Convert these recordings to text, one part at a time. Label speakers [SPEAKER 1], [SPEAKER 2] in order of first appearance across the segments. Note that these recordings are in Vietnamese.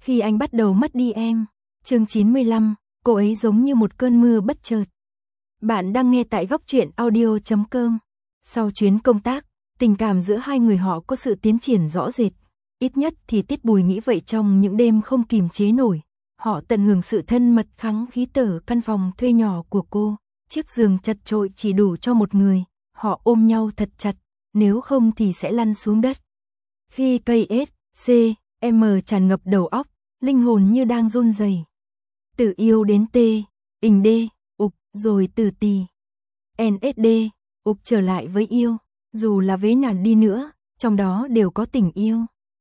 [SPEAKER 1] Khi anh bắt đầu mất đi em. Chương 95, cô ấy giống như một cơn mưa bất chợt. Bạn đang nghe tại góc truyện audio.com. Sau chuyến công tác, tình cảm giữa hai người họ có sự tiến triển rõ rệt. Ít nhất thì Tiết Bùi nghĩ vậy trong những đêm không kìm chế nổi. Họ tận hưởng sự thân mật khắng khí tở căn phòng thuê nhỏ của cô. Chiếc giường chật chội chỉ đủ cho một người. Họ ôm nhau thật chặt, nếu không thì sẽ lăn xuống đất. Khi cây S, C, M tràn ngập đầu óc, linh hồn như đang run rẩy. Từ yêu đến T, ình D, ục, rồi từ tì. NSD, ục trở lại với yêu, dù là vế nào đi nữa, trong đó đều có tình yêu.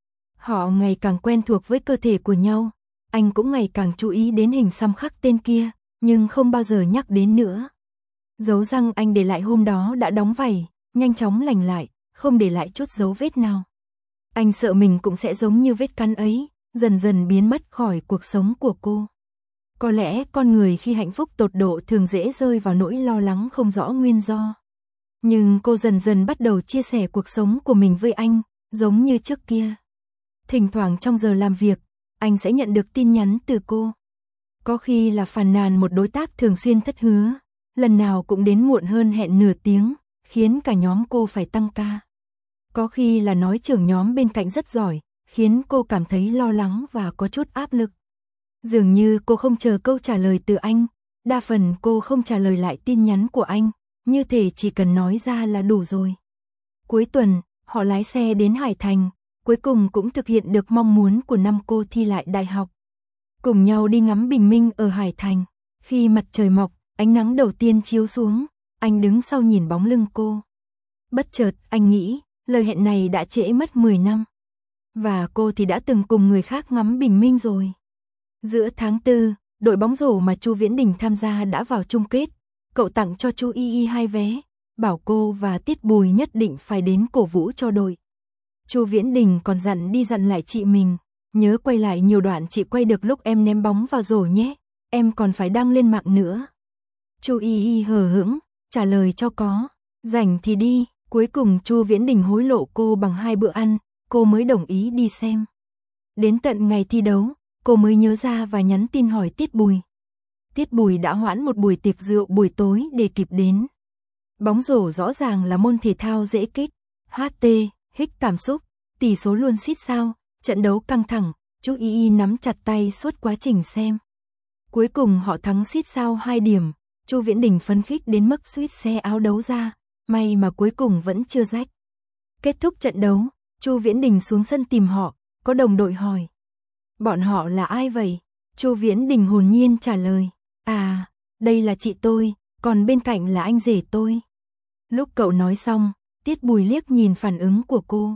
[SPEAKER 1] Họ ngày càng quen thuộc với cơ thể của nhau, anh cũng ngày càng chú ý đến hình xăm khắc tên kia, nhưng không bao giờ nhắc đến nữa. Dấu răng anh để lại hôm đó đã đóng vảy, nhanh chóng lành lại, không để lại chút dấu vết nào. Anh sợ mình cũng sẽ giống như vết cắn ấy, dần dần biến mất khỏi cuộc sống của cô. Có lẽ con người khi hạnh phúc tột độ thường dễ rơi vào nỗi lo lắng không rõ nguyên do. Nhưng cô dần dần bắt đầu chia sẻ cuộc sống của mình với anh, giống như trước kia. Thỉnh thoảng trong giờ làm việc, anh sẽ nhận được tin nhắn từ cô. Có khi là phàn nàn một đối tác thường xuyên thất hứa, lần nào cũng đến muộn hơn hẹn nửa tiếng, khiến cả nhóm cô phải tăng ca. Có khi là nói trưởng nhóm bên cạnh rất giỏi, khiến cô cảm thấy lo lắng và có chút áp lực. Dường như cô không chờ câu trả lời từ anh, đa phần cô không trả lời lại tin nhắn của anh, như thể chỉ cần nói ra là đủ rồi. Cuối tuần, họ lái xe đến Hải Thành, cuối cùng cũng thực hiện được mong muốn của năm cô thi lại đại học. Cùng nhau đi ngắm bình minh ở Hải Thành, khi mặt trời mọc, ánh nắng đầu tiên chiếu xuống, anh đứng sau nhìn bóng lưng cô. Bất chợt, anh nghĩ, lời hẹn này đã trễ mất 10 năm. Và cô thì đã từng cùng người khác ngắm bình minh rồi. Giữa tháng 4, đội bóng rổ mà Chu Viễn Đình tham gia đã vào chung kết. Cậu tặng cho Chu Y 2 vé, bảo cô và Tiết Bùi nhất định phải đến cổ vũ cho đội. Chu Viễn Đình còn dặn lại chị mình, nhớ quay lại nhiều đoạn chị quay được lúc em ném bóng vào rổ nhé, em còn phải đăng lên mạng nữa. Chu Y hờ hững, trả lời cho có, rảnh thì đi. Cuối cùng Chu Viễn Đình hối lộ cô bằng 2 bữa ăn, cô mới đồng ý đi xem. Đến tận ngày thi đấu, cô mới nhớ ra và nhắn tin hỏi Tiết Bùi. Tiết Bùi đã hoãn một buổi tiệc rượu buổi tối để kịp đến. Bóng rổ rõ ràng là môn thể thao dễ kích, HT, hích cảm xúc, tỷ số luôn xít sao, trận đấu căng thẳng, chú Y nắm chặt tay suốt quá trình xem. Cuối cùng họ thắng xít sao 2 điểm, Chu Viễn Đình phấn khích đến mức suýt xé áo đấu ra. May mà cuối cùng vẫn chưa rách. Kết thúc trận đấu, Chu Viễn Đình xuống sân tìm họ, có đồng đội hỏi. Bọn họ là ai vậy? Chu Viễn Đình hồn nhiên trả lời. À, đây là chị tôi, còn bên cạnh là anh rể tôi. Lúc cậu nói xong, Tiết Bùi liếc nhìn phản ứng của cô.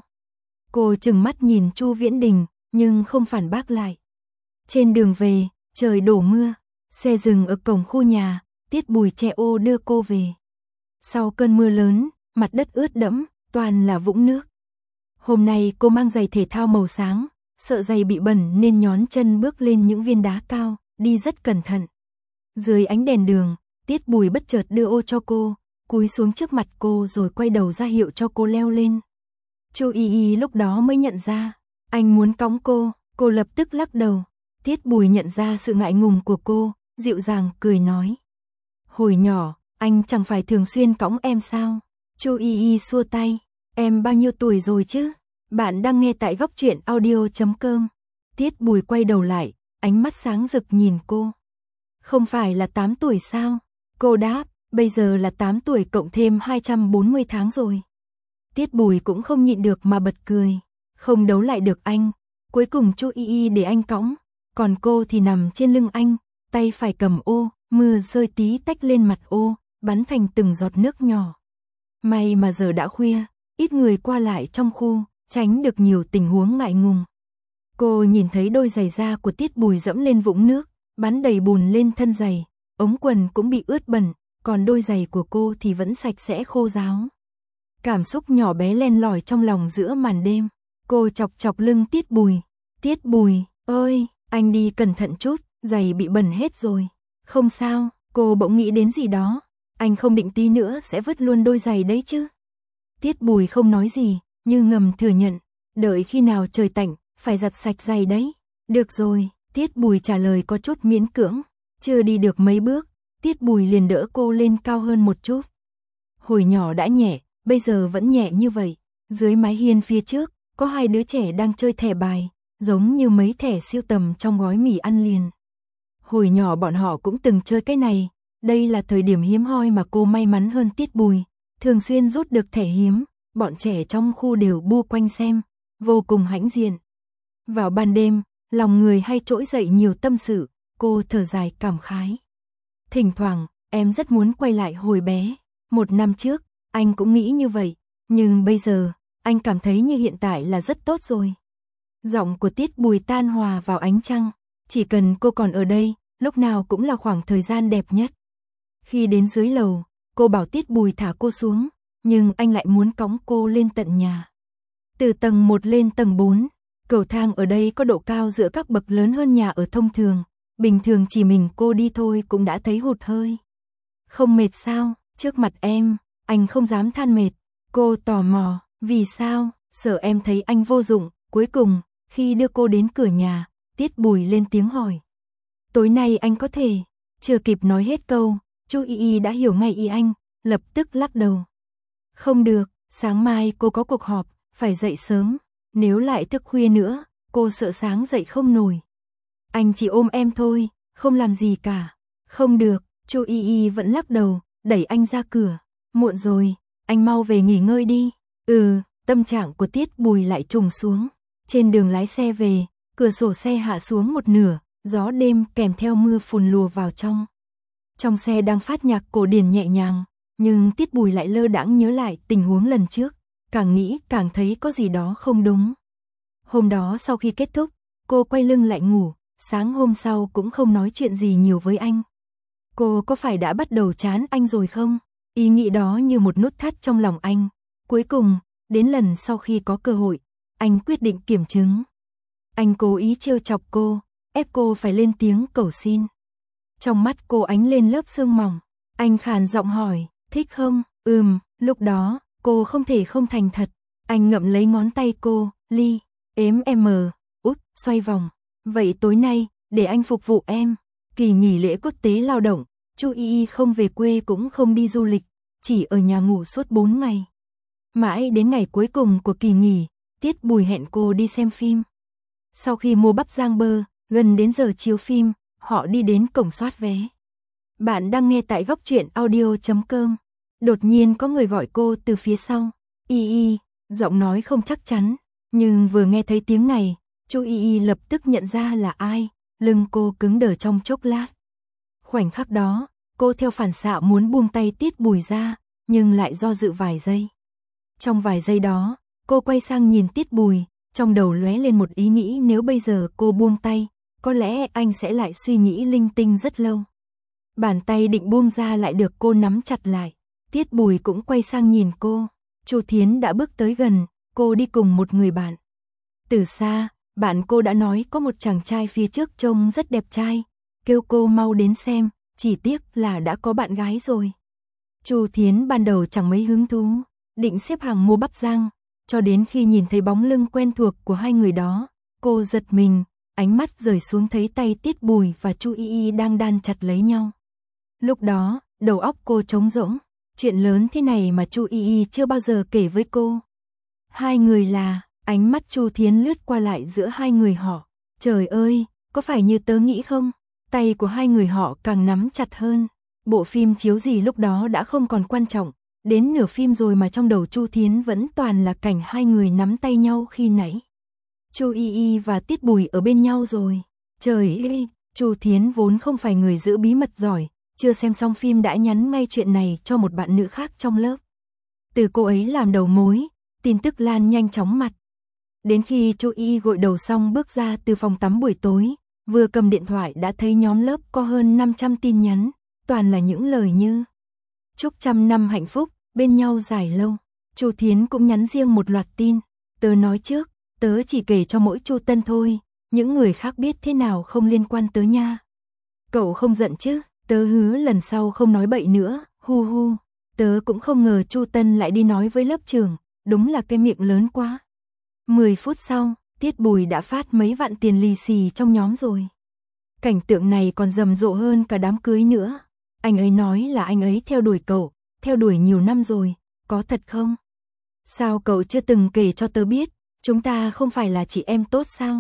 [SPEAKER 1] Cô trừng mắt nhìn Chu Viễn Đình, nhưng không phản bác lại. Trên đường về, trời đổ mưa, xe dừng ở cổng khu nhà, Tiết Bùi che ô đưa cô về. Sau cơn mưa lớn, mặt đất ướt đẫm, toàn là vũng nước. Hôm nay cô mang giày thể thao màu sáng, sợ giày bị bẩn nên nhón chân bước lên những viên đá cao, đi rất cẩn thận. Dưới ánh đèn đường, Tiết Bùi bất chợt đưa ô cho cô, cúi xuống trước mặt cô rồi quay đầu ra hiệu cho cô leo lên. Chu Y lúc đó mới nhận ra, anh muốn cõng cô lập tức lắc đầu. Tiết Bùi nhận ra sự ngại ngùng của cô, dịu dàng cười nói. Hồi nhỏ, anh chẳng phải thường xuyên cõng em sao? Chu Y xua tay, em bao nhiêu tuổi rồi chứ? Bạn đang nghe tại góc truyện audio.com. Tiết Bùi quay đầu lại, ánh mắt sáng rực nhìn cô. Không phải là 8 tuổi sao? Cô đáp, bây giờ là 8 tuổi cộng thêm 240 tháng rồi. Tiết Bùi cũng không nhịn được mà bật cười. Không đấu lại được anh. Cuối cùng Chu Y để anh cõng, còn cô thì nằm trên lưng anh, tay phải cầm ô, mưa rơi tí tách lên mặt ô, bắn thành từng giọt nước nhỏ. May mà giờ đã khuya, ít người qua lại trong khu, tránh được nhiều tình huống ngại ngùng. Cô nhìn thấy đôi giày da của Tiết Bùi dẫm lên vũng nước, bắn đầy bùn lên thân giày, ống quần cũng bị ướt bẩn, còn đôi giày của cô thì vẫn sạch sẽ khô ráo. Cảm xúc nhỏ bé len lỏi trong lòng giữa màn đêm. Cô chọc chọc lưng Tiết Bùi. Tiết Bùi, ơi, anh đi cẩn thận chút, giày bị bẩn hết rồi. Không sao, cô bỗng nghĩ đến gì đó. Anh không định tí nữa sẽ vứt luôn đôi giày đấy chứ. Tiết Bùi không nói gì, như ngầm thừa nhận. Đợi khi nào trời tạnh, phải giặt sạch giày đấy. Được rồi, Tiết Bùi trả lời có chút miễn cưỡng, chưa đi được mấy bước, Tiết Bùi liền đỡ cô lên cao hơn một chút. Hồi nhỏ đã nhẹ, bây giờ vẫn nhẹ như vậy, dưới mái hiên phía trước, có hai đứa trẻ đang chơi thẻ bài, giống như mấy thẻ siêu tầm trong gói mì ăn liền. Hồi nhỏ bọn họ cũng từng chơi cái này, đây là thời điểm hiếm hoi mà cô may mắn hơn Tiết Bùi, thường xuyên rút được thẻ hiếm, bọn trẻ trong khu đều bu quanh xem, vô cùng hãnh diện. Vào ban đêm, lòng người hay trỗi dậy nhiều tâm sự, cô thở dài cảm khái. Thỉnh thoảng, em rất muốn quay lại hồi bé, 1 năm trước, anh cũng nghĩ như vậy, nhưng bây giờ, anh cảm thấy như hiện tại là rất tốt rồi. Giọng của Tiết Bùi tan hòa vào ánh trăng, chỉ cần cô còn ở đây, lúc nào cũng là khoảng thời gian đẹp nhất. Khi đến dưới lầu, cô bảo Tiết Bùi thả cô xuống, nhưng anh lại muốn cõng cô lên tận nhà. Từ tầng 1 lên tầng 4, cầu thang ở đây có độ cao giữa các bậc lớn hơn nhà ở thông thường, bình thường chỉ mình cô đi thôi cũng đã thấy hụt hơi. Không mệt sao, trước mặt em, anh không dám than mệt, cô tò mò, vì sao, sợ em thấy anh vô dụng, cuối cùng, khi đưa cô đến cửa nhà, Tiết Bùi lên tiếng hỏi. Tối nay anh có thể, chưa kịp nói hết câu, chú Y đã hiểu ngay ý anh, lập tức lắc đầu. Không được, sáng mai cô có cuộc họp, phải dậy sớm, nếu lại thức khuya nữa, cô sợ sáng dậy không nổi. Anh chỉ ôm em thôi, không làm gì cả. Không được, chú Y vẫn lắc đầu, đẩy anh ra cửa. Muộn rồi, anh mau về nghỉ ngơi đi. Tâm trạng của Tiết Bùi lại trùng xuống. Trên đường lái xe về, cửa sổ xe hạ xuống một nửa, gió đêm kèm theo mưa phùn lùa vào trong. Trong xe đang phát nhạc cổ điển nhẹ nhàng, nhưng Tiết Bùi lại lơ đãng nhớ lại tình huống lần trước, càng nghĩ càng thấy có gì đó không đúng. Hôm đó sau khi kết thúc, cô quay lưng lại ngủ, sáng hôm sau cũng không nói chuyện gì nhiều với anh. Cô có phải đã bắt đầu chán anh rồi không? Ý nghĩ đó như một nút thắt trong lòng anh. Cuối cùng, đến lần sau khi có cơ hội, anh quyết định kiểm chứng. Anh cố ý trêu chọc cô, ép cô phải lên tiếng cầu xin. Trong mắt cô ánh lên lớp sương mỏng, anh khàn giọng hỏi, thích không? Lúc đó, cô không thể không thành thật. Anh ngậm lấy ngón tay cô, Ly, ếm em út, xoay vòng. Vậy tối nay, để anh phục vụ em. Kỳ nghỉ lễ quốc tế lao động, chú Y không về quê cũng không đi du lịch, chỉ ở nhà ngủ suốt 4 ngày. Mãi đến ngày cuối cùng của kỳ nghỉ, Tiết Bùi hẹn cô đi xem phim. Sau khi mua bắp rang bơ, gần đến giờ chiếu phim, họ đi đến cổng soát vé. Bạn đang nghe tại góc truyện audio.com. Đột nhiên có người gọi cô từ phía sau. Y, giọng nói không chắc chắn, nhưng vừa nghe thấy tiếng này, chú Y lập tức nhận ra là ai, lưng cô cứng đờ trong chốc lát. Khoảnh khắc đó, cô theo phản xạ muốn buông tay Tiết Bùi ra, nhưng lại do dự vài giây. Trong vài giây đó, cô quay sang nhìn Tiết Bùi, trong đầu lóe lên một ý nghĩ nếu bây giờ cô buông tay, có lẽ anh sẽ lại suy nghĩ linh tinh rất lâu. Bàn tay định buông ra lại được cô nắm chặt lại. Tiết Bùi cũng quay sang nhìn cô. Chu Thiến đã bước tới gần, cô đi cùng một người bạn. Từ xa, bạn cô đã nói có một chàng trai phía trước trông rất đẹp trai, kêu cô mau đến xem, chỉ tiếc là đã có bạn gái rồi. Chu Thiến ban đầu chẳng mấy hứng thú, định xếp hàng mua bắp rang, cho đến khi nhìn thấy bóng lưng quen thuộc của hai người đó, cô giật mình, ánh mắt rời xuống thấy tay Tiết Bùi và Chu Y đang đan chặt lấy nhau. Lúc đó, đầu óc cô trống rỗng, chuyện lớn thế này mà Chu Y chưa bao giờ kể với cô. Hai người là, ánh mắt Chu Thiến lướt qua lại giữa hai người họ. Trời ơi, có phải như tớ nghĩ không? Tay của hai người họ càng nắm chặt hơn. Bộ phim chiếu gì lúc đó đã không còn quan trọng. Đến nửa phim rồi mà trong đầu Chu Thiến vẫn toàn là cảnh hai người nắm tay nhau khi nãy. Chu Y và Tiết Bùi ở bên nhau rồi. Trời ơi, Chu Thiến vốn không phải người giữ bí mật giỏi, chưa xem xong phim đã nhắn ngay chuyện này cho một bạn nữ khác trong lớp. Từ cô ấy làm đầu mối, tin tức lan nhanh chóng mặt. Đến khi Chu Y gội đầu xong bước ra từ phòng tắm buổi tối, vừa cầm điện thoại đã thấy nhóm lớp có hơn 500 tin nhắn, toàn là những lời như chúc 100 năm hạnh phúc, bên nhau dài lâu. Chu Thiến cũng nhắn riêng một loạt tin, tớ nói trước, tớ chỉ kể cho mỗi Chu Tân thôi, những người khác biết thế nào không liên quan tớ nha. Cậu không giận chứ, tớ hứa lần sau không nói bậy nữa, hu hu. Tớ cũng không ngờ Chu Tân lại đi nói với lớp trưởng, đúng là cái miệng lớn quá. 10 phút sau, Tiết Bùi đã phát mấy vạn tiền lì xì trong nhóm rồi. Cảnh tượng này còn rầm rộ hơn cả đám cưới nữa. Anh ấy nói là anh ấy theo đuổi cậu, theo đuổi nhiều năm rồi, có thật không? Sao cậu chưa từng kể cho tớ biết, chúng ta không phải là chị em tốt sao?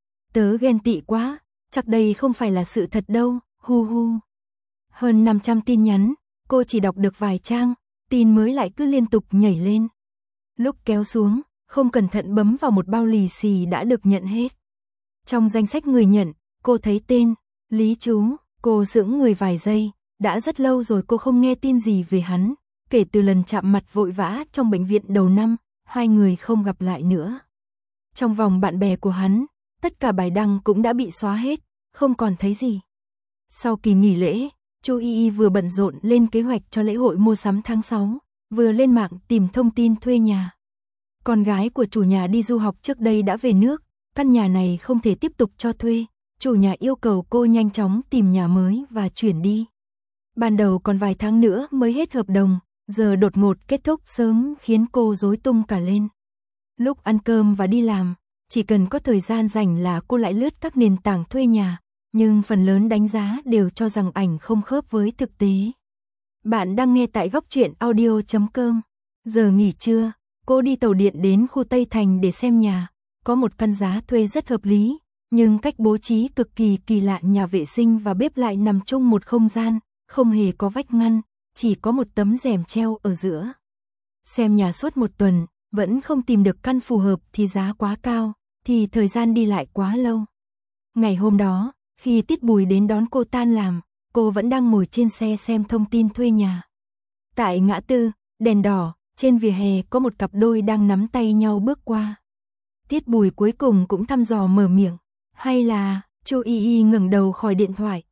[SPEAKER 1] Tớ ghen tị quá, chắc đây không phải là sự thật đâu, hu hu. Hơn 500 tin nhắn, cô chỉ đọc được vài trang, tin mới lại cứ liên tục nhảy lên. Lúc kéo xuống, không cẩn thận bấm vào một bao lì xì đã được nhận hết. Trong danh sách người nhận, cô thấy tên Lý Chú, cô sững người vài giây, đã rất lâu rồi cô không nghe tin gì về hắn, kể từ lần chạm mặt vội vã trong bệnh viện đầu năm, hai người không gặp lại nữa. Trong vòng bạn bè của hắn, tất cả bài đăng cũng đã bị xóa hết, không còn thấy gì. Sau kỳ nghỉ lễ, Chu Y vừa bận rộn lên kế hoạch cho lễ hội mua sắm tháng 6, vừa lên mạng tìm thông tin thuê nhà. Con gái của chủ nhà đi du học trước đây đã về nước, căn nhà này không thể tiếp tục cho thuê, chủ nhà yêu cầu cô nhanh chóng tìm nhà mới và chuyển đi. Ban đầu còn vài tháng nữa mới hết hợp đồng, giờ đột ngột kết thúc sớm khiến cô rối tung cả lên. Lúc ăn cơm và đi làm, chỉ cần có thời gian rảnh là cô lại lướt các nền tảng thuê nhà, nhưng phần lớn đánh giá đều cho rằng ảnh không khớp với thực tế. Bạn đang nghe tại Góc Truyện Audio.com. Giờ nghỉ trưa, cô đi tàu điện đến khu Tây Thành để xem nhà, có một căn giá thuê rất hợp lý, nhưng cách bố trí cực kỳ kỳ lạ, nhà vệ sinh và bếp lại nằm chung một không gian, không hề có vách ngăn, chỉ có một tấm rèm treo ở giữa. Xem nhà suốt một tuần, vẫn không tìm được căn phù hợp thì giá quá cao, thì thời gian đi lại quá lâu. Ngày hôm đó, khi Tiết Bùi đến đón cô tan làm, cô vẫn đang ngồi trên xe xem thông tin thuê nhà. Tại ngã tư, đèn đỏ, trên vỉa hè có một cặp đôi đang nắm tay nhau bước qua. Tiết Bùi cuối cùng cũng thăm dò mở miệng, hay là, Chu Y ngẩng đầu khỏi điện thoại,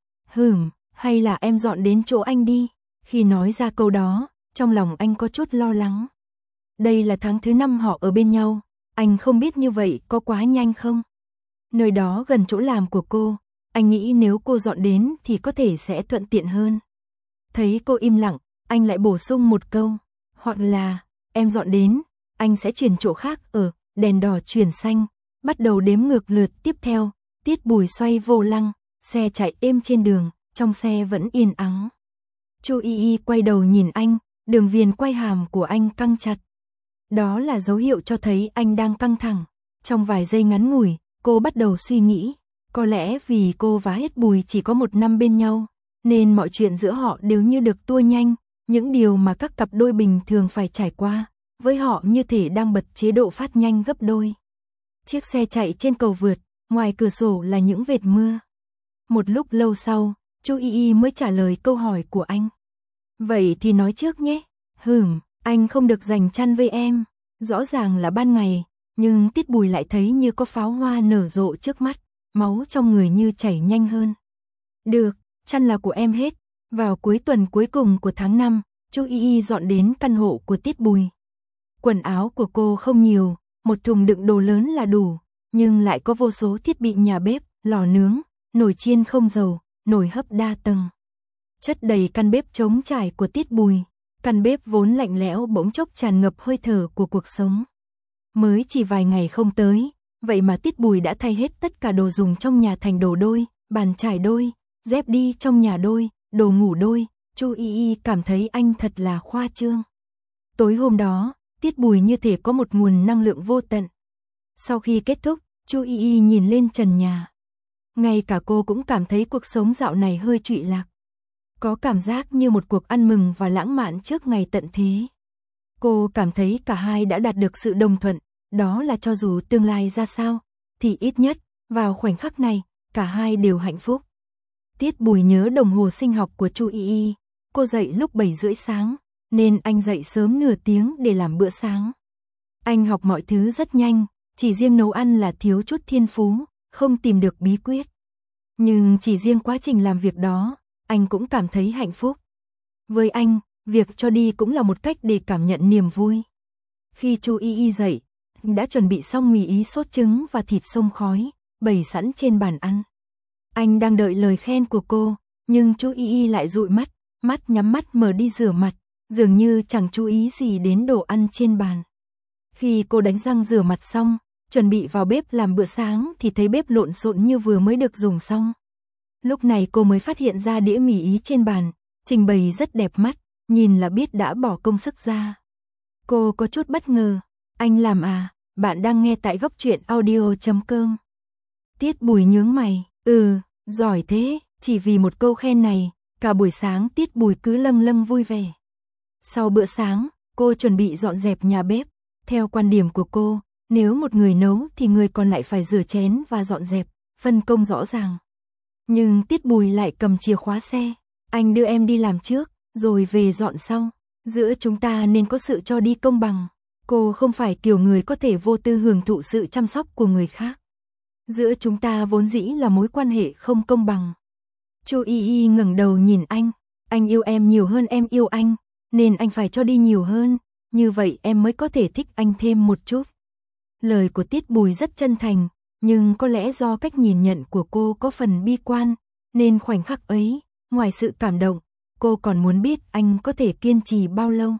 [SPEAKER 1] hay là em dọn đến chỗ anh đi. Khi nói ra câu đó, trong lòng anh có chút lo lắng. Đây là tháng thứ 5 họ ở bên nhau, anh không biết như vậy có quá nhanh không? Nơi đó gần chỗ làm của cô, anh nghĩ nếu cô dọn đến thì có thể sẽ thuận tiện hơn. Thấy cô im lặng, anh lại bổ sung một câu, hoặc là, em dọn đến, anh sẽ chuyển chỗ khác ở, đèn đỏ chuyển xanh, bắt đầu đếm ngược lượt tiếp theo, Tiết Bùi xoay vô lăng, xe chạy êm trên đường, trong xe vẫn yên ắng. Chu Y quay đầu nhìn anh, đường viền quay hàm của anh căng chặt. Đó là dấu hiệu cho thấy anh đang căng thẳng. Trong vài giây ngắn ngủi, cô bắt đầu suy nghĩ, có lẽ vì cô và Tiết Bùi chỉ có 1 năm bên nhau, nên mọi chuyện giữa họ đều như được tua nhanh, những điều mà các cặp đôi bình thường phải trải qua, với họ như thể đang bật chế độ phát nhanh gấp đôi. Chiếc xe chạy trên cầu vượt, ngoài cửa sổ là những vệt mưa. Một lúc lâu sau, Chu Y mới trả lời câu hỏi của anh. Vậy thì nói trước nhé. Anh không được giành chăn với em. Rõ ràng là ban ngày, nhưng Tiết Bùi lại thấy như có pháo hoa nở rộ trước mắt, máu trong người như chảy nhanh hơn. Được, chăn là của em hết. Vào cuối tuần cuối cùng của tháng 5, Chu Y dọn đến căn hộ của Tiết Bùi. Quần áo của cô không nhiều, một thùng đựng đồ lớn là đủ, nhưng lại có vô số thiết bị nhà bếp, lò nướng, nồi chiên không dầu, nồi hấp đa tầng. Chất đầy căn bếp trống trải của Tiết Bùi, căn bếp vốn lạnh lẽo bỗng chốc tràn ngập hơi thở của cuộc sống. Mới chỉ vài ngày không tới, vậy mà Tiết Bùi đã thay hết tất cả đồ dùng trong nhà thành đồ đôi, bàn chải đôi, dép đi trong nhà đôi, đồ ngủ đôi. Chu Y cảm thấy anh thật là khoa trương. Tối hôm đó, Tiết Bùi như thể có một nguồn năng lượng vô tận. Sau khi kết thúc, Chu Y nhìn lên trần nhà. Ngay cả cô cũng cảm thấy cuộc sống dạo này hơi trụy lạc. Có cảm giác như một cuộc ăn mừng và lãng mạn trước ngày tận thế. Cô cảm thấy cả hai đã đạt được sự đồng thuận, đó là cho dù tương lai ra sao, thì ít nhất, vào khoảnh khắc này, cả hai đều hạnh phúc. Tiết Bùi nhớ đồng hồ sinh học của Chu Y. Cô dậy lúc 7:30 sáng, nên anh dậy sớm nửa tiếng để làm bữa sáng. Anh học mọi thứ rất nhanh, chỉ riêng nấu ăn là thiếu chút thiên phú, không tìm được bí quyết. Nhưng chỉ riêng quá trình làm việc đó, anh cũng cảm thấy hạnh phúc. Với anh, việc cho đi cũng là một cách để cảm nhận niềm vui. Khi Chu Y dậy, đã chuẩn bị xong mì ý sốt trứng và thịt xông khói, bày sẵn trên bàn ăn. Anh đang đợi lời khen của cô, nhưng Chu Y lại dụi mắt nhắm mắt mở đi rửa mặt, dường như chẳng chú ý gì đến đồ ăn trên bàn. Khi cô đánh răng rửa mặt xong, chuẩn bị vào bếp làm bữa sáng thì thấy bếp lộn xộn như vừa mới được dùng xong. Lúc này cô mới phát hiện ra đĩa mì Ý trên bàn, trình bày rất đẹp mắt, nhìn là biết đã bỏ công sức ra. Cô có chút bất ngờ, anh làm à, bạn đang nghe tại Góc Truyện Audio.com. Tiết Bùi nhướng mày, giỏi thế, chỉ vì một câu khen này, cả buổi sáng Tiết Bùi cứ lâng lâng vui vẻ. Sau bữa sáng, cô chuẩn bị dọn dẹp nhà bếp, theo quan điểm của cô, nếu một người nấu thì người còn lại phải rửa chén và dọn dẹp, phân công rõ ràng. Nhưng Tiết Bùi lại cầm chìa khóa xe, anh đưa em đi làm trước, rồi về dọn sau. Giữa chúng ta nên có sự cho đi công bằng. Cô không phải kiểu người có thể vô tư hưởng thụ sự chăm sóc của người khác. Giữa chúng ta vốn dĩ là mối quan hệ không công bằng. Chu Y Y ngẩng đầu nhìn anh yêu em nhiều hơn em yêu anh, nên anh phải cho đi nhiều hơn, như vậy em mới có thể thích anh thêm một chút. Lời của Tiết Bùi rất chân thành, nhưng có lẽ do cách nhìn nhận của cô có phần bi quan, nên khoảnh khắc ấy, ngoài sự cảm động, cô còn muốn biết anh có thể kiên trì bao lâu.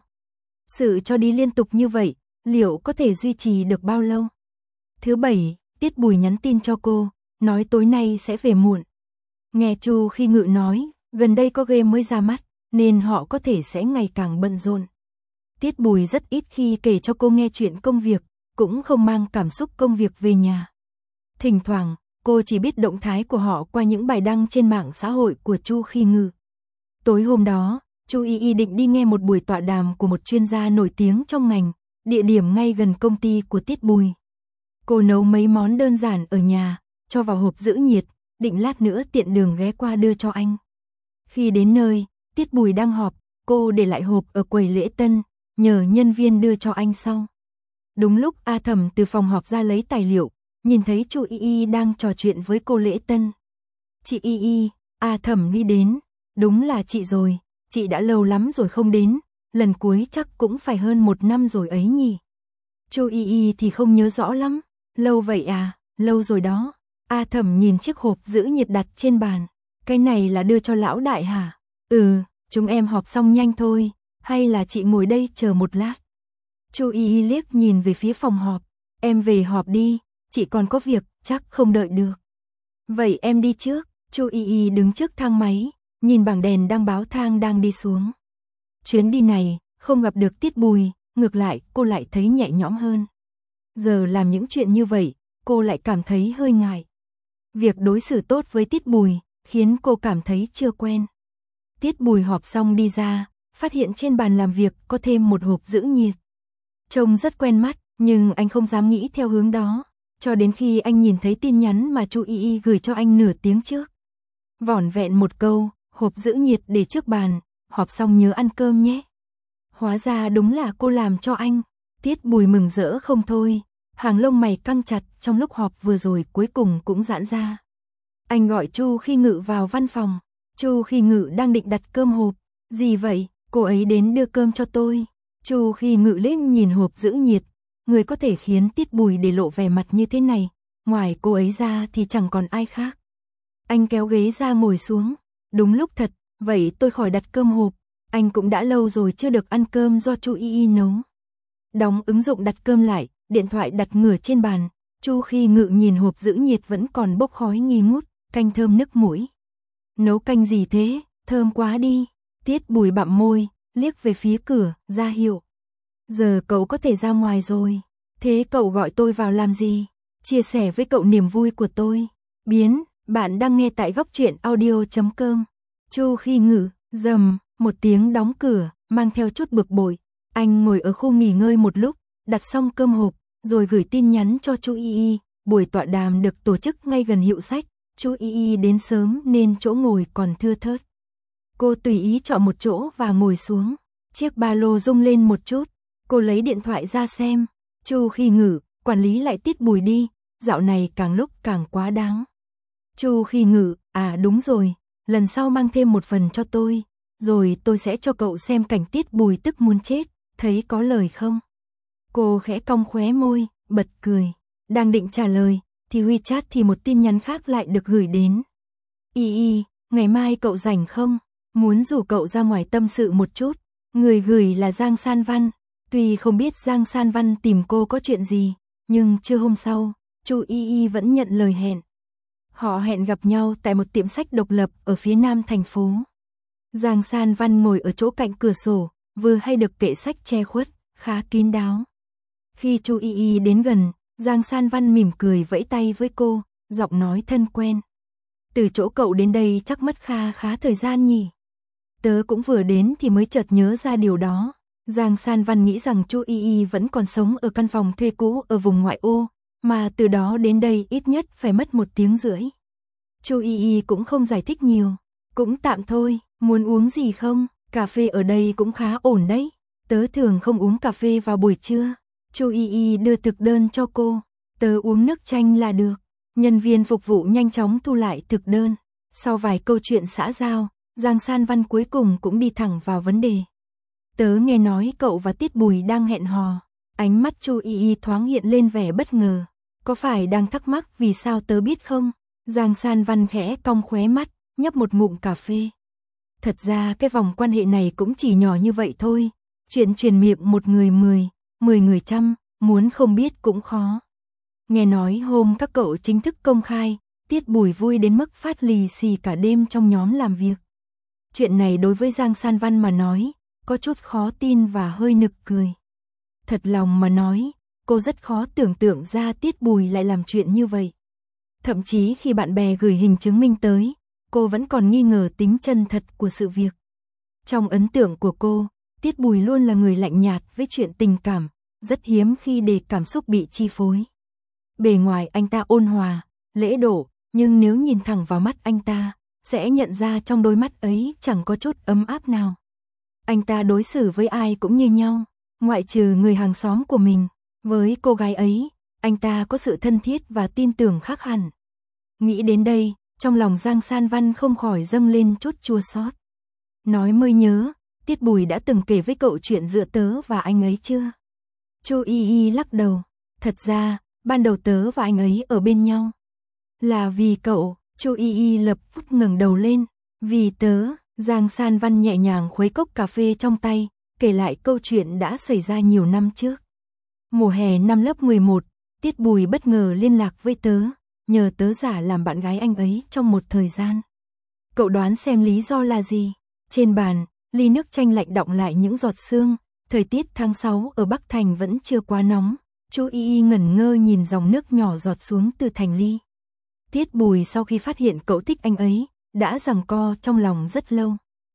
[SPEAKER 1] Sự cho đi liên tục như vậy, liệu có thể duy trì được bao lâu? Thứ Bảy, Tiết Bùi nhắn tin cho cô, nói tối nay sẽ về muộn. Nghe Chu Khi Ngự nói, gần đây có game mới ra mắt, nên họ có thể sẽ ngày càng bận rộn. Tiết Bùi rất ít khi kể cho cô nghe chuyện công việc, cũng không mang cảm xúc công việc về nhà. Thỉnh thoảng, cô chỉ biết động thái của họ qua những bài đăng trên mạng xã hội của Chu Khi Ngự. Tối hôm đó, Chu Y Y định đi nghe một buổi tọa đàm của một chuyên gia nổi tiếng trong ngành, địa điểm ngay gần công ty của Tiết Bùi. Cô nấu mấy món đơn giản ở nhà, cho vào hộp giữ nhiệt, định lát nữa tiện đường ghé qua đưa cho anh. Khi đến nơi, Tiết Bùi đang họp, cô để lại hộp ở quầy lễ tân, nhờ nhân viên đưa cho anh sau. Đúng lúc A Thẩm từ phòng họp ra lấy tài liệu, nhìn thấy Chu Y Y đang trò chuyện với cô lễ tân. Chị Y Y, A Thẩm nghĩ đến, đúng là chị rồi, chị đã lâu lắm rồi không đến, lần cuối chắc cũng phải hơn 1 năm rồi ấy nhỉ. Chu Y Y thì không nhớ rõ lắm, lâu vậy à, lâu rồi đó. A Thẩm nhìn chiếc hộp giữ nhiệt đặt trên bàn, cái này là đưa cho lão đại hả? Chúng em họp xong nhanh thôi, hay là chị ngồi đây chờ một lát? Chu Y Y liếc nhìn về phía phòng họp, em về họp đi, chị còn có việc, chắc không đợi được. Vậy em đi trước. Chu Y Y đứng trước thang máy, nhìn bảng đèn đang báo thang đang đi xuống. Chuyến đi này, không gặp được Tiết Bùi, ngược lại cô lại thấy nhẹ nhõm hơn. Giờ làm những chuyện như vậy, cô lại cảm thấy hơi ngại. Việc đối xử tốt với Tiết Bùi, khiến cô cảm thấy chưa quen. Tiết Bùi họp xong đi ra, phát hiện trên bàn làm việc có thêm một hộp giữ nhiệt. Trông rất quen mắt, nhưng anh không dám nghĩ theo hướng đó, cho đến khi anh nhìn thấy tin nhắn mà Chu Y Y gửi cho anh nửa tiếng trước. Vỏn vẹn một câu, hộp giữ nhiệt để trước bàn, họp xong nhớ ăn cơm nhé. Hóa ra đúng là cô làm cho anh. Tiết Bùi mừng rỡ không thôi, hàng lông mày căng chặt trong lúc họp vừa rồi cuối cùng cũng giãn ra. Anh gọi Chu Khi Ngự vào văn phòng. Chu Khi Ngự đang định đặt cơm hộp. Gì vậy, cô ấy đến đưa cơm cho tôi. Chu Khi Ngự liếc nhìn hộp giữ nhiệt, người có thể khiến Tiết Bùi để lộ vẻ mặt như thế này, ngoài cô ấy ra thì chẳng còn ai khác. Anh kéo ghế ra ngồi xuống. Đúng lúc thật, vậy tôi khỏi đặt cơm hộp, anh cũng đã lâu rồi chưa được ăn cơm do Chu Y Y nấu. Đóng ứng dụng đặt cơm lại, điện thoại đặt ngửa trên bàn, Chu Khi Ngự nhìn hộp giữ nhiệt vẫn còn bốc khói nghi ngút, canh thơm nức mũi. Nấu canh gì thế, thơm quá đi. Tiết Bùi bặm môi, liếc về phía cửa, ra hiệu. Giờ cậu có thể ra ngoài rồi, thế cậu gọi tôi vào làm gì? Chia sẻ với cậu niềm vui của tôi. Bạn đang nghe tại Góc Truyện Audio.com. Chu Khi Ngự, rầm, một tiếng đóng cửa, mang theo chút bực bội. Anh ngồi ở khu nghỉ ngơi một lúc, đặt xong cơm hộp, rồi gửi tin nhắn cho Chu Y Y. Buổi tọa đàm được tổ chức ngay gần hiệu sách. Chu Y Y đến sớm nên chỗ ngồi còn thưa thớt. Cô tùy ý chọn một chỗ và ngồi xuống. Chiếc ba lô rung lên một chút. Cô lấy điện thoại ra xem. Chu Khi Ngự, quản lý lại Tiết Bùi đi. Dạo này càng lúc càng quá đáng. Chu Khi Ngự, à đúng rồi, lần sau mang thêm một phần cho tôi, rồi tôi sẽ cho cậu xem cảnh Tiết Bùi tức muốn chết, thấy có lời không? Cô khẽ cong khóe môi, bật cười. Đang định trả lời, thì WeChat thì một tin nhắn khác lại được gửi đến. Y Y, ngày mai cậu rảnh không? Muốn rủ cậu ra ngoài tâm sự một chút. Người gửi là Giang San Văn. Tuy không biết Giang San Văn tìm cô có chuyện gì, Nhưng trưa hôm sau, Chu Y Y vẫn nhận lời hẹn. Họ hẹn gặp nhau tại một tiệm sách độc lập ở phía nam thành phố. Giang San Văn ngồi ở chỗ cạnh cửa sổ, vừa hay được kệ sách che khuất, khá kín đáo. Khi Chu Y Y đến gần, Giang San Văn mỉm cười vẫy tay với cô, giọng nói thân quen. Từ chỗ cậu đến đây chắc mất khá thời gian nhỉ. Tớ cũng vừa đến thì mới chợt nhớ ra điều đó. Giang San Văn nghĩ rằng Chu Y Y vẫn còn sống ở căn phòng thuê cũ ở vùng ngoại ô, mà từ đó đến đây ít nhất phải mất 1 tiếng rưỡi. Chu Y Y cũng không giải thích nhiều, cũng tạm thôi, muốn uống gì không, cà phê ở đây cũng khá ổn đấy. Tớ thường không uống cà phê vào buổi trưa. Chu Y Y đưa thực đơn cho cô, tớ uống nước chanh là được. Nhân viên phục vụ nhanh chóng thu lại thực đơn. Sau vài câu chuyện xã giao, Giang San Văn cuối cùng cũng đi thẳng vào vấn đề. Tớ nghe nói cậu và Tiết Bùi đang hẹn hò. Ánh mắt Chu Y Y thoáng hiện lên vẻ bất ngờ. Có phải đang thắc mắc vì sao tớ biết không? Giang San Văn khẽ cong khóe mắt, nhấp một ngụm cà phê. Thật ra cái vòng quan hệ này cũng chỉ nhỏ như vậy thôi. Chuyện truyền miệng một người 10, 10 người trăm, muốn không biết cũng khó. Nghe nói hôm các cậu chính thức công khai, Tiết Bùi vui đến mức phát lì xì cả đêm trong nhóm làm việc. Chuyện này đối với Giang San Văn mà nói, có chút khó tin và hơi nực cười. Thật lòng mà nói, cô rất khó tưởng tượng ra Tiết Bùi lại làm chuyện như vậy. Thậm chí khi bạn bè gửi hình chứng minh tới, cô vẫn còn nghi ngờ tính chân thật của sự việc. Trong ấn tượng của cô, Tiết Bùi luôn là người lạnh nhạt với chuyện tình cảm, rất hiếm khi để cảm xúc bị chi phối. Bề ngoài anh ta ôn hòa, lễ độ, nhưng nếu nhìn thẳng vào mắt anh ta, sẽ nhận ra trong đôi mắt ấy chẳng có chút ấm áp nào. Anh ta đối xử với ai cũng như nhau, ngoại trừ người hàng xóm của mình. Với cô gái ấy, anh ta có sự thân thiết và tin tưởng khác hẳn. Nghĩ đến đây, trong lòng Giang San Văn không khỏi dâng lên chút chua xót. Nói mới nhớ, Tiết Bùi đã từng kể với cậu chuyện giữa tớ và anh ấy chưa? Chu Y Y lắc đầu. Thật ra, ban đầu tớ và anh ấy ở bên nhau. Là vì cậu. Chu Y Y lập tức ngẩng đầu lên. Vì tớ. Giang San Văn nhẹ nhàng khuấy cốc cà phê trong tay, kể lại câu chuyện đã xảy ra nhiều năm trước. Mùa hè năm lớp 11, Tiết Bùi bất ngờ liên lạc với tớ, nhờ tớ giả làm bạn gái anh ấy trong một thời gian. Cậu đoán xem lý do là gì? Trên bàn, ly nước chanh lạnh đọng lại những giọt sương, thời tiết tháng 6 ở Bắc Thành vẫn chưa quá nóng. Chu Y Y ngẩn ngơ nhìn dòng nước nhỏ giọt xuống từ thành ly. Tiết Bùi sau khi phát hiện cậu thích anh ấy, đã giằng co trong lòng rất lâu.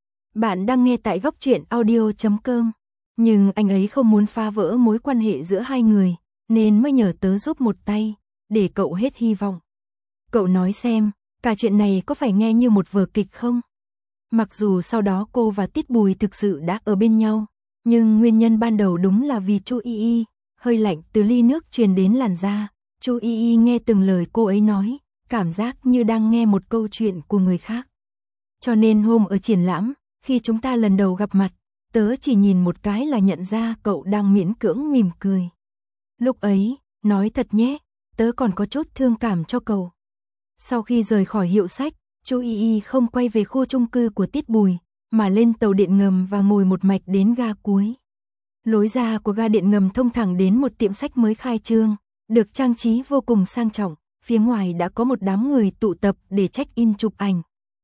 [SPEAKER 1] Bạn đang nghe tại Góc Truyện Audio.com. Nhưng anh ấy không muốn phá vỡ mối quan hệ giữa hai người, nên mới nhờ tớ giúp một tay, để cậu hết hy vọng. Cậu nói xem, cả chuyện này có phải nghe như một vở kịch không? Mặc dù sau đó cô và Tiết Bùi thực sự đã ở bên nhau, nhưng nguyên nhân ban đầu đúng là vì Chu Y Y. Hơi lạnh từ ly nước truyền đến làn da, Chu Y Y nghe từng lời cô ấy nói, cảm giác như đang nghe một câu chuyện của người khác. Cho nên hôm ở triển lãm, khi chúng ta lần đầu gặp mặt, tớ chỉ nhìn một cái là nhận ra cậu đang miễn cưỡng mỉm cười. Lúc ấy, nói thật nhé, tớ còn có chút thương cảm cho cậu. Sau khi rời khỏi hiệu sách, Chu Y Y không quay về khu chung cư của Tiết Bùi, mà lên tàu điện ngầm và ngồi một mạch đến ga cuối. Lối ra của ga điện ngầm thông thẳng đến một tiệm sách mới khai trương, được trang trí vô cùng sang trọng, phía ngoài đã có một đám người tụ tập để check-in chụp ảnh.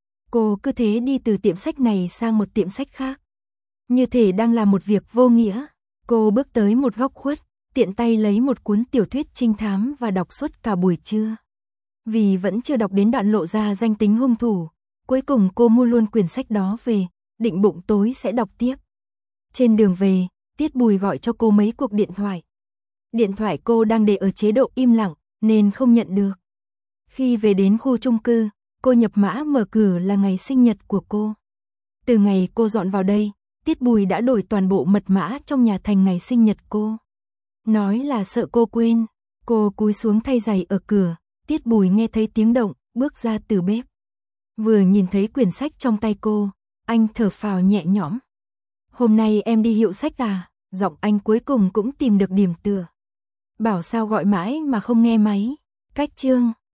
[SPEAKER 1] Cô cứ thế đi từ tiệm sách này sang một tiệm sách khác. Như thể đang làm một việc vô nghĩa, cô bước tới một góc khuất, tiện tay lấy một cuốn tiểu thuyết trinh thám và đọc suốt cả buổi trưa. Vì vẫn chưa đọc đến đoạn lộ ra danh tính hung thủ, cuối cùng cô mua luôn quyển sách đó về, định bụng tối sẽ đọc tiếp. Trên đường về, Tiết Bùi gọi cho cô mấy cuộc điện thoại. Điện thoại cô đang để ở chế độ im lặng, nên không nhận được. Khi về đến khu chung cư, cô nhập mã mở cửa là ngày sinh nhật của cô. Từ ngày cô dọn vào đây, Tiết Bùi đã đổi toàn bộ mật mã trong nhà thành ngày sinh nhật cô. Nói là sợ cô quên, cô cúi xuống thay giày ở cửa, Tiết Bùi nghe thấy tiếng động, bước ra từ bếp. Vừa nhìn thấy quyển sách trong tay cô, anh thở phào nhẹ nhõm. Hôm nay em đi hiệu sách à? Giọng anh cuối cùng cũng tìm được điểm tựa. Bảo sao gọi mãi mà không nghe máy. Cách chương